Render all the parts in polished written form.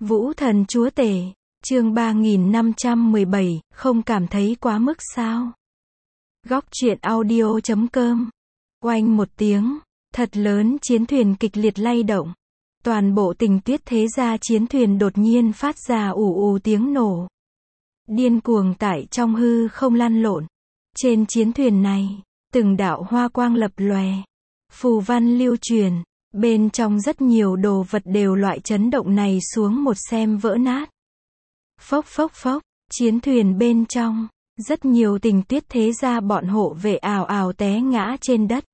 Vũ thần chúa tể, chương 3517, không cảm thấy quá mức sao? Góc truyện audio.com. Oanh một tiếng, thật lớn chiến thuyền kịch liệt lay động. Toàn bộ Tình Tuyết thế gia chiến thuyền đột nhiên phát ra ù ù tiếng nổ. Điên cuồng tại trong hư không lăn lộn. Trên chiến thuyền này, từng đạo hoa quang lập lòe. Phù văn lưu truyền. Bên trong rất nhiều đồ vật đều loại chấn động này xuống một xem vỡ nát. Phốc phốc phốc, chiến thuyền bên trong, rất nhiều Tình Tuyết thế gia bọn hộ vệ ào ào té ngã trên đất.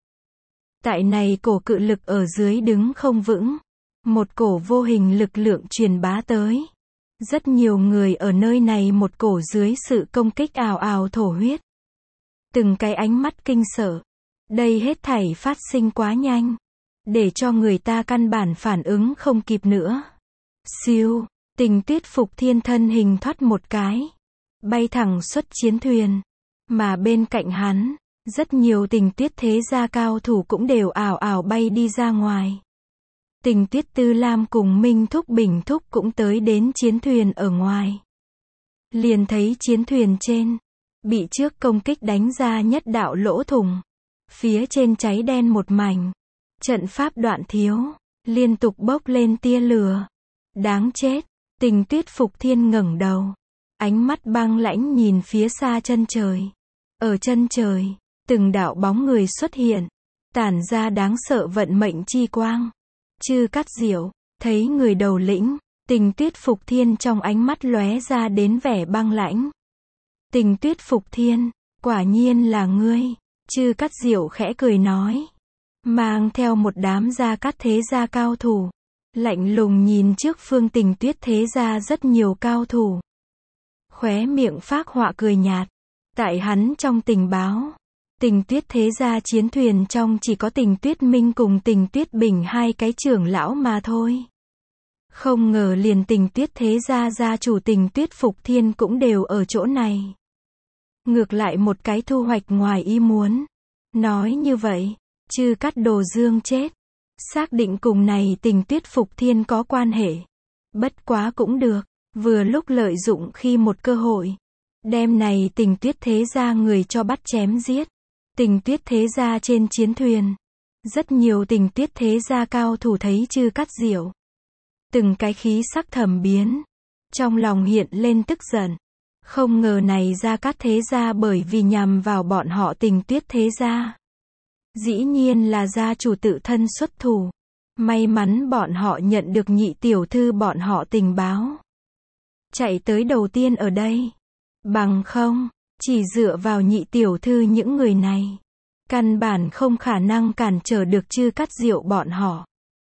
Tại này cổ cự lực ở dưới đứng không vững. Một cổ vô hình lực lượng truyền bá tới. Rất nhiều người ở nơi này một cổ dưới sự công kích ào ào thổ huyết. Từng cái ánh mắt kinh sợ. Đây hết thảy phát sinh quá nhanh. Để cho người ta căn bản phản ứng không kịp nữa. Siêu, Tình Tuyết Phục Thiên thân hình thoát một cái. Bay thẳng xuất chiến thuyền. Mà bên cạnh hắn, rất nhiều Tình Tuyết thế gia cao thủ cũng đều ào ào bay đi ra ngoài. Tình Tuyết Tư Lam cùng Minh Thúc Bình Thúc cũng tới đến chiến thuyền ở ngoài. Liền thấy chiến thuyền trên, bị trước công kích đánh ra nhất đạo lỗ thủng. Phía trên cháy đen một mảnh. Trận pháp đoạn thiếu, liên tục bốc lên tia lửa. Đáng chết, Tình Tuyết Phục Thiên ngẩng đầu. Ánh mắt băng lãnh nhìn phía xa chân trời. Ở chân trời, từng đạo bóng người xuất hiện. Tản ra đáng sợ vận mệnh chi quang. Chư Cát Diệu, thấy người đầu lĩnh, Tình Tuyết Phục Thiên trong ánh mắt lóe ra đến vẻ băng lãnh. Tình Tuyết Phục Thiên, quả nhiên là ngươi. Chư Cát Diệu khẽ cười nói. Mang theo một đám Gia Cát thế gia cao thủ. Lạnh lùng nhìn trước phương Tình Tuyết thế gia rất nhiều cao thủ. Khóe miệng phác họa cười nhạt. Tại hắn trong tình báo. Tình Tuyết thế gia chiến thuyền trong chỉ có Tình Tuyết Minh cùng Tình Tuyết Bình hai cái trưởng lão mà thôi. Không ngờ liền Tình Tuyết thế gia gia chủ Tình Tuyết Phục Thiên cũng đều ở chỗ này. Ngược lại một cái thu hoạch ngoài ý muốn. Nói như vậy. Chư Cát Đồ Dương chết. Xác định cùng này Tình Tuyết Phục Thiên có quan hệ. Bất quá cũng được. Vừa lúc lợi dụng khi một cơ hội. Đem này Tình Tuyết thế gia người cho bắt chém giết. Tình Tuyết thế gia trên chiến thuyền. Rất nhiều Tình Tuyết thế gia cao thủ thấy Chư Cát Diệu. Từng cái khí sắc thầm biến. Trong lòng hiện lên tức giận. Không ngờ này Gia Cát thế gia bởi vì nhằm vào bọn họ Tình Tuyết thế gia. Dĩ nhiên là gia chủ tự thân xuất thủ. May mắn bọn họ nhận được nhị tiểu thư bọn họ tình báo. Chạy tới đầu tiên ở đây. Bằng không, chỉ dựa vào nhị tiểu thư những người này. Căn bản không khả năng cản trở được Chư Cát Diệu bọn họ.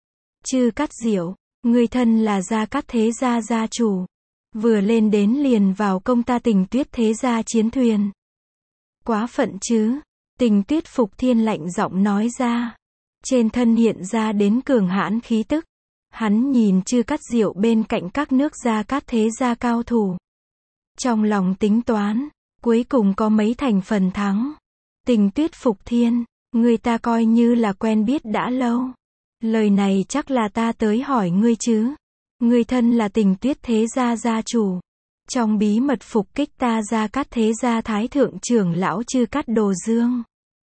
Chư Cát Diệu, người thân là Gia Cát thế gia gia chủ. Vừa lên đến liền vào công ta Tình Tuyết thế gia chiến thuyền. Quá phận chứ. Tình Tuyết Phục Thiên lạnh giọng nói ra. Trên thân hiện ra đến cường hãn khí tức. Hắn nhìn Chư Cát Diệu bên cạnh các nước Gia Cát thế gia cao thủ. Trong lòng tính toán, cuối cùng có mấy thành phần thắng. Tình Tuyết Phục Thiên, người ta coi như là quen biết đã lâu. Lời này chắc là ta tới hỏi ngươi chứ. Ngươi thân là Tình Tuyết thế gia gia chủ. Trong bí mật phục kích ta Gia Cát thế gia thái thượng trưởng lão Chư Cát Đồ Dương.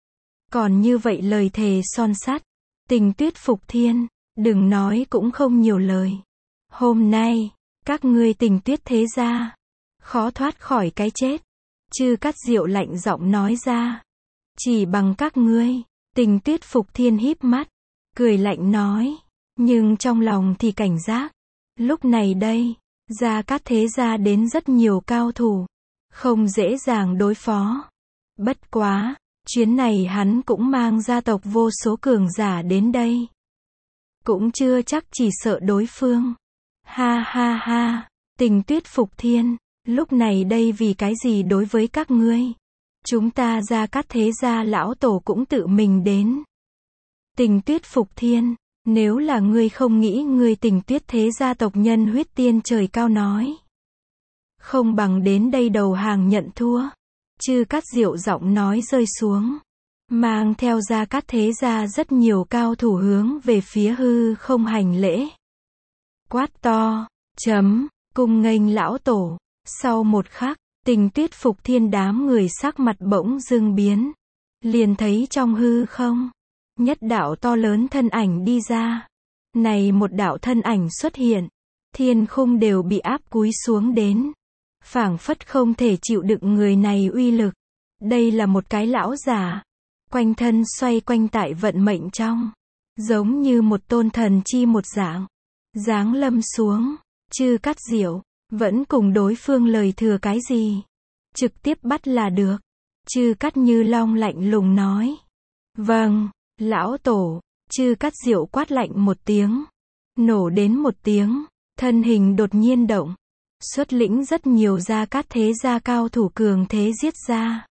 Còn như vậy lời thề son sắt. Tình Tuyết Phục Thiên, đừng nói cũng không nhiều lời. Hôm nay, các ngươi Tình Tuyết thế gia, khó thoát khỏi cái chết. Chư Cát Diệu lạnh giọng nói ra. Chỉ bằng các ngươi. Tình Tuyết Phục Thiên híp mắt, cười lạnh nói. Nhưng trong lòng thì cảnh giác. Lúc này đây, Gia Cát thế gia đến rất nhiều cao thủ. Không dễ dàng đối phó. Bất quá, chuyến này hắn cũng mang gia tộc vô số cường giả đến đây. Cũng chưa chắc chỉ sợ đối phương. Ha ha ha, Tình Tuyết Phục Thiên, lúc này đây vì cái gì đối với các ngươi? Chúng ta Gia Cát thế gia lão tổ cũng tự mình đến. Tình Tuyết Phục Thiên, nếu là ngươi không nghĩ ngươi Tình Tuyết thế gia tộc nhân huyết tiên trời cao nói. Không bằng đến đây đầu hàng nhận thua. Chư Cát Diệu giọng nói rơi xuống. Mang theo Gia Cát thế gia rất nhiều cao thủ hướng về phía hư không hành lễ. Quát to, Cung nghênh lão tổ. Sau một khắc, Tình Tuyết Phục Thiên đám người sắc mặt bỗng dưng biến. Liền thấy trong hư không, nhất đạo to lớn thân ảnh đi ra. Này một đạo thân ảnh xuất hiện, thiên khung đều bị áp cúi xuống đến. Phảng phất không thể chịu đựng người này uy lực. Đây là một cái lão giả, quanh thân xoay quanh tại vận mệnh trong, giống như một tôn thần chi một dạng. Giáng lâm xuống, Chư Cát Diệu vẫn cùng đối phương lời thừa cái gì, trực tiếp bắt là được. Chư Cát Như Long lạnh lùng nói. Vâng, lão tổ. Chư Cát Diệu quát lạnh một tiếng. Nổ đến một tiếng, thân hình đột nhiên động. Xuất lĩnh rất nhiều Gia Cát thế gia cao thủ cường thế giết ra.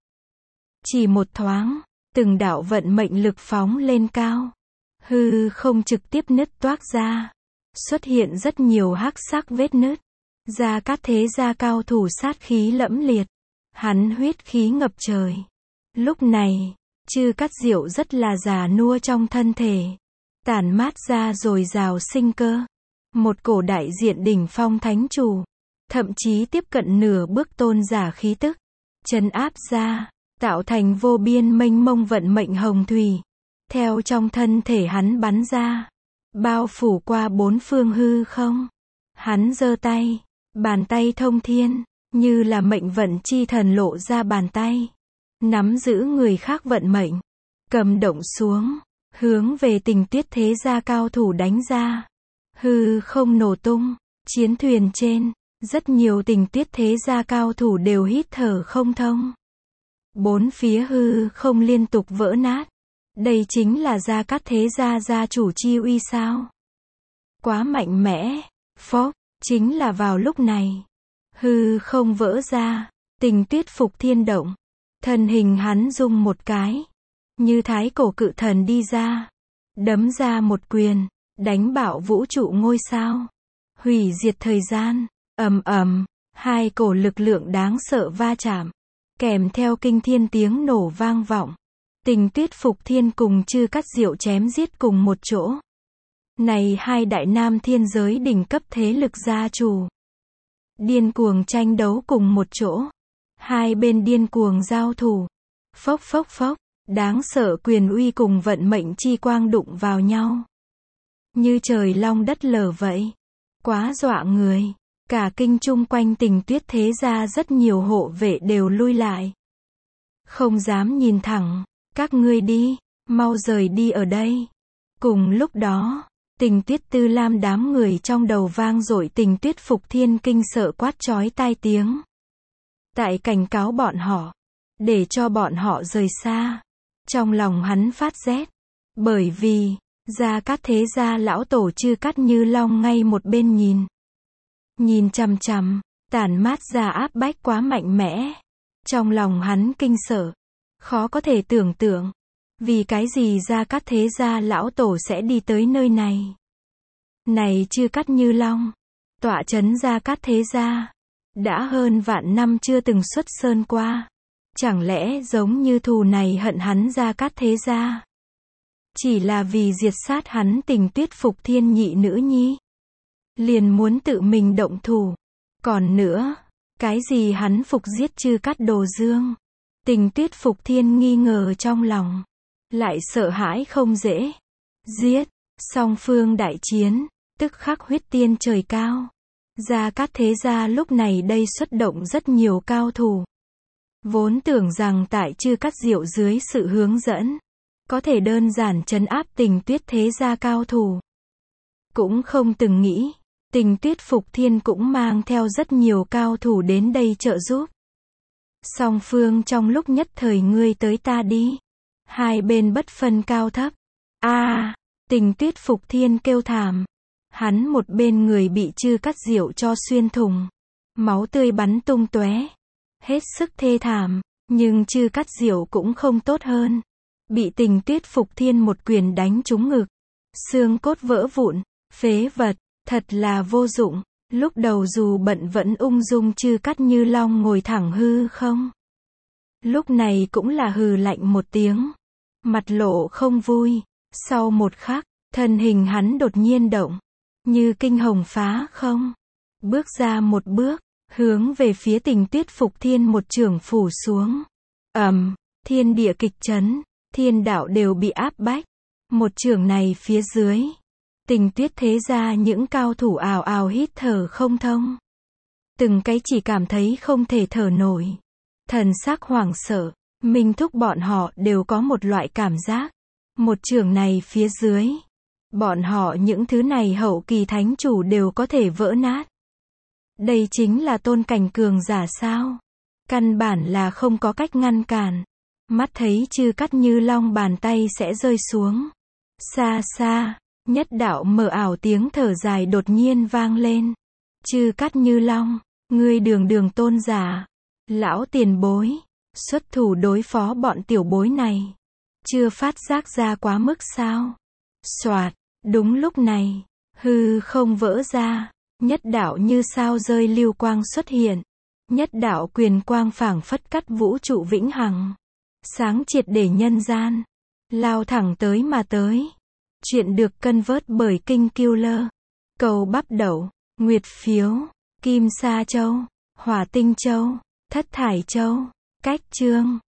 Chỉ một thoáng, từng đạo vận mệnh lực phóng lên cao. Hư không trực tiếp nứt toác ra. Xuất hiện rất nhiều hắc sắc vết nứt. Gia Cát thế gia cao thủ sát khí lẫm liệt. Hắn huyết khí ngập trời. Lúc này, Chư Cát Diệu rất là già nua trong thân thể. Tản mát ra dồi dào sinh cơ. Một cổ đại diện đỉnh phong thánh chủ. Thậm chí tiếp cận nửa bước tôn giả khí tức. Trấn áp ra, tạo thành vô biên mênh mông vận mệnh hồng thủy. Theo trong thân thể hắn bắn ra. Bao phủ qua bốn phương hư không. Hắn giơ tay. Bàn tay thông thiên. Như là mệnh vận chi thần lộ ra bàn tay. Nắm giữ người khác vận mệnh. Cầm động xuống. Hướng về Tình Tuyết thế gia cao thủ đánh ra. Hư không nổ tung. Chiến thuyền trên. Rất nhiều Tình Tuyết thế gia cao thủ đều hít thở không thông. Bốn phía hư không liên tục vỡ nát. Đây chính là Gia Cát thế gia gia chủ chi uy sao? Quá mạnh mẽ. Phốc, chính là vào lúc này. Hư không vỡ ra. Tình Tuyết Phục Thiên động. Thân hình hắn rung một cái. Như thái cổ cự thần đi ra. Đấm ra một quyền. Đánh bạo vũ trụ ngôi sao. Hủy diệt thời gian. Ầm ầm. Hai cổ lực lượng đáng sợ va chạm. Kèm theo kinh thiên tiếng nổ vang vọng. Tình Tuyết Phục Thiên cùng Chư Cát Diệu chém giết cùng một chỗ. Này hai đại nam thiên giới đỉnh cấp thế lực gia chủ. Điên cuồng tranh đấu cùng một chỗ. Hai bên điên cuồng giao thủ. Phốc phốc phốc. Đáng sợ quyền uy cùng vận mệnh chi quang đụng vào nhau. Như trời long đất lở vậy. Quá dọa người. Cả kinh chung quanh Tình Tuyết thế gia rất nhiều hộ vệ đều lui lại. Không dám nhìn thẳng. Các ngươi đi. Mau rời đi ở đây. Cùng lúc đó, Tình Tuyết Tư Lam đám người trong đầu vang dội Tình Tuyết Phục Thiên kinh sợ quát chói tai tiếng. Tại cảnh cáo bọn họ. Để cho bọn họ rời xa. Trong lòng hắn phát rét. Bởi vì, Gia Cát thế gia lão tổ Chư Cát Như Long ngay một bên nhìn. Nhìn chằm chằm, tản mát ra áp bách quá mạnh mẽ. Trong lòng hắn kinh sợ. Khó có thể tưởng tượng. Vì cái gì Gia Cát thế gia lão tổ sẽ đi tới nơi này. Này Chư Cát Như Long. Tọa trấn Gia Cát thế gia. Đã hơn vạn năm chưa từng xuất sơn qua. Chẳng lẽ giống như thù này hận hắn Gia Cát thế gia. Chỉ là vì diệt sát hắn Tình Tuyết Phục Thiên nhị nữ nhi. Liền muốn tự mình động thủ. Còn nữa, cái gì hắn phục giết Chư Cát Đồ Dương. Tình Tuyết Phục Thiên nghi ngờ trong lòng. Lại sợ hãi không dễ. Giết, song phương đại chiến, tức khắc huyết tiên trời cao. Gia Cát thế gia lúc này đây xuất động rất nhiều cao thủ. Vốn tưởng rằng tại Chư Cát Diệu dưới sự hướng dẫn, có thể đơn giản trấn áp Tình Tuyết thế gia cao thủ. Cũng không từng nghĩ, Tình Tuyết Phục Thiên cũng mang theo rất nhiều cao thủ đến đây trợ giúp. Song phương trong lúc nhất thời ngươi tới ta đi. Hai bên bất phân cao thấp. Tình Tuyết Phục Thiên kêu thảm. Hắn một bên người bị Chư Cát Diệu cho xuyên thủng. Máu tươi bắn tung tóe. Hết sức thê thảm. Nhưng Chư Cát Diệu cũng không tốt hơn. Bị Tình Tuyết Phục Thiên một quyền đánh trúng ngực. Xương cốt vỡ vụn. Phế vật. Thật là vô dụng. Lúc đầu dù bận vẫn ung dung Chư Cát Như Long ngồi thẳng hư không. Lúc này cũng là hừ lạnh một tiếng. Mặt lộ không vui. Sau một khắc, thân hình hắn đột nhiên động. Như kinh hồng phá không. Bước ra một bước, hướng về phía Tình Tuyết Phục Thiên một chưởng phủ xuống. Thiên địa kịch chấn, thiên đạo đều bị áp bách. Một chưởng này phía dưới, Tình Tuyết thế ra những cao thủ ào ào hít thở không thông. Từng cái chỉ cảm thấy không thể thở nổi. Thần sắc hoảng sợ, Minh Thúc bọn họ đều có một loại cảm giác. Một chưởng này phía dưới, bọn họ những thứ này hậu kỳ thánh chủ đều có thể vỡ nát. Đây chính là tôn cảnh cường giả sao? Căn bản là không có cách ngăn cản. Mắt thấy Chư Cắt Như Long bàn tay sẽ rơi xuống. Xa xa, nhất đạo mờ ảo tiếng thở dài đột nhiên vang lên. Chư Cắt Như Long, ngươi đường tôn giả, lão tiền bối, xuất thủ đối phó bọn tiểu bối này. Chưa phát giác ra quá mức sao? Soạt, đúng lúc này, hư không vỡ ra, nhất đạo như sao rơi lưu quang xuất hiện. Nhất đạo quyền quang phảng phất cắt vũ trụ vĩnh hằng. Sáng triệt để nhân gian. Lao thẳng tới mà tới. Chuyện được cân vớt bởi Kinh Killer. Cầu bắp đậu, nguyệt phiếu, kim sa châu, hỏa tinh châu, thất thải châu. Cách chương